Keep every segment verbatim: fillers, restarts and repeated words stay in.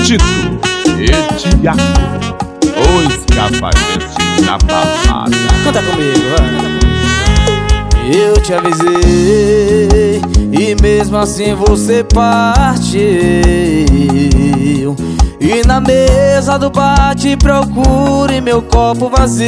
Tito e Tiago, os cavalheiros na balada. Canta comigo, vai. Eu te avisei e mesmo assim você partiu. E na mesa do bate procure meu copo vazio.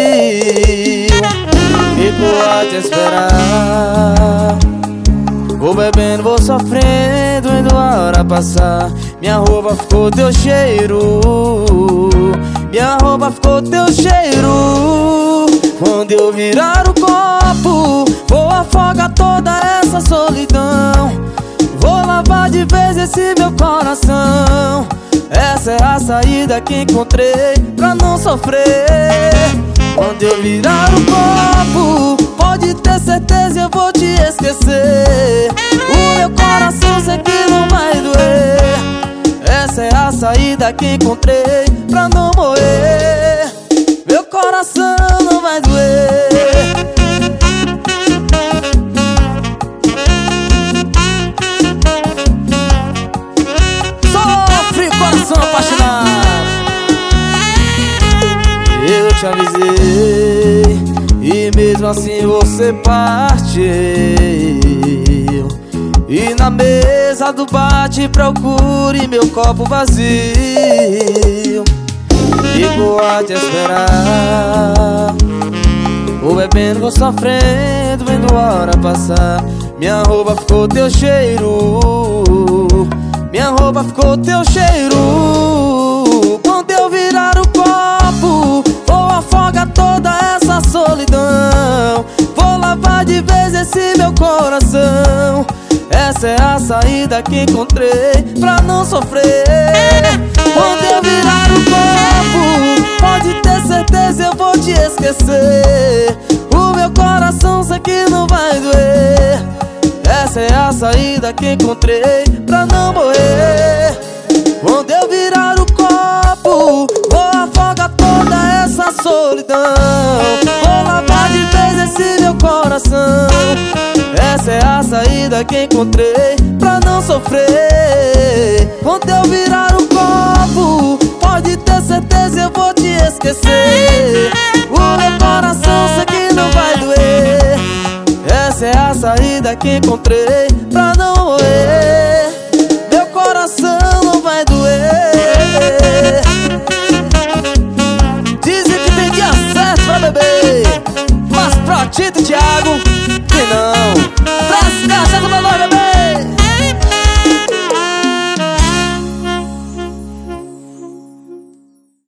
Fico a te esperar, vou bebendo, vou sofrendo, indo a hora passar. Minha roupa ficou teu cheiro, minha roupa ficou teu cheiro. Quando eu virar o copo, vou afogar toda essa solidão. Vou lavar de vez esse meu coração. Essa é a saída que encontrei pra não sofrer. Quando eu virar o copo, pode ter certeza eu vou te esquecer. O meu coração sei que não vai doer. Essa é a saída que encontrei pra não morrer. Meu coração não vai doer. Sofre, coração apaixonado. Eu te avisei e mesmo assim você partiu. E na mesa do bate procure meu copo vazio. Fico a te esperar, vou bebendo, vou sofrendo, vendo a hora passar. Minha roupa ficou teu cheiro, minha roupa ficou teu cheiro. Quando eu virar o copo, vou afogar toda essa solidão. Vou lavar de vez esse meu coração. Essa é a saída que encontrei pra não sofrer. Quando eu virar o copo, pode ter certeza eu vou te esquecer. O meu coração sei que não vai doer. Essa é a saída que encontrei pra não morrer. Quando eu virar o copo, vou afogar toda essa solidão. Vou lavar de vez esse meu coração. Essa é a saída que encontrei pra não sofrer. Quando eu virar o copo, pode ter certeza eu vou te esquecer. O meu coração sei que não vai doer. Essa é a saída que encontrei pra não morrer. Meu coração não vai doer. Dizem que tem dia certo pra beber, mas pra Tito e Tiago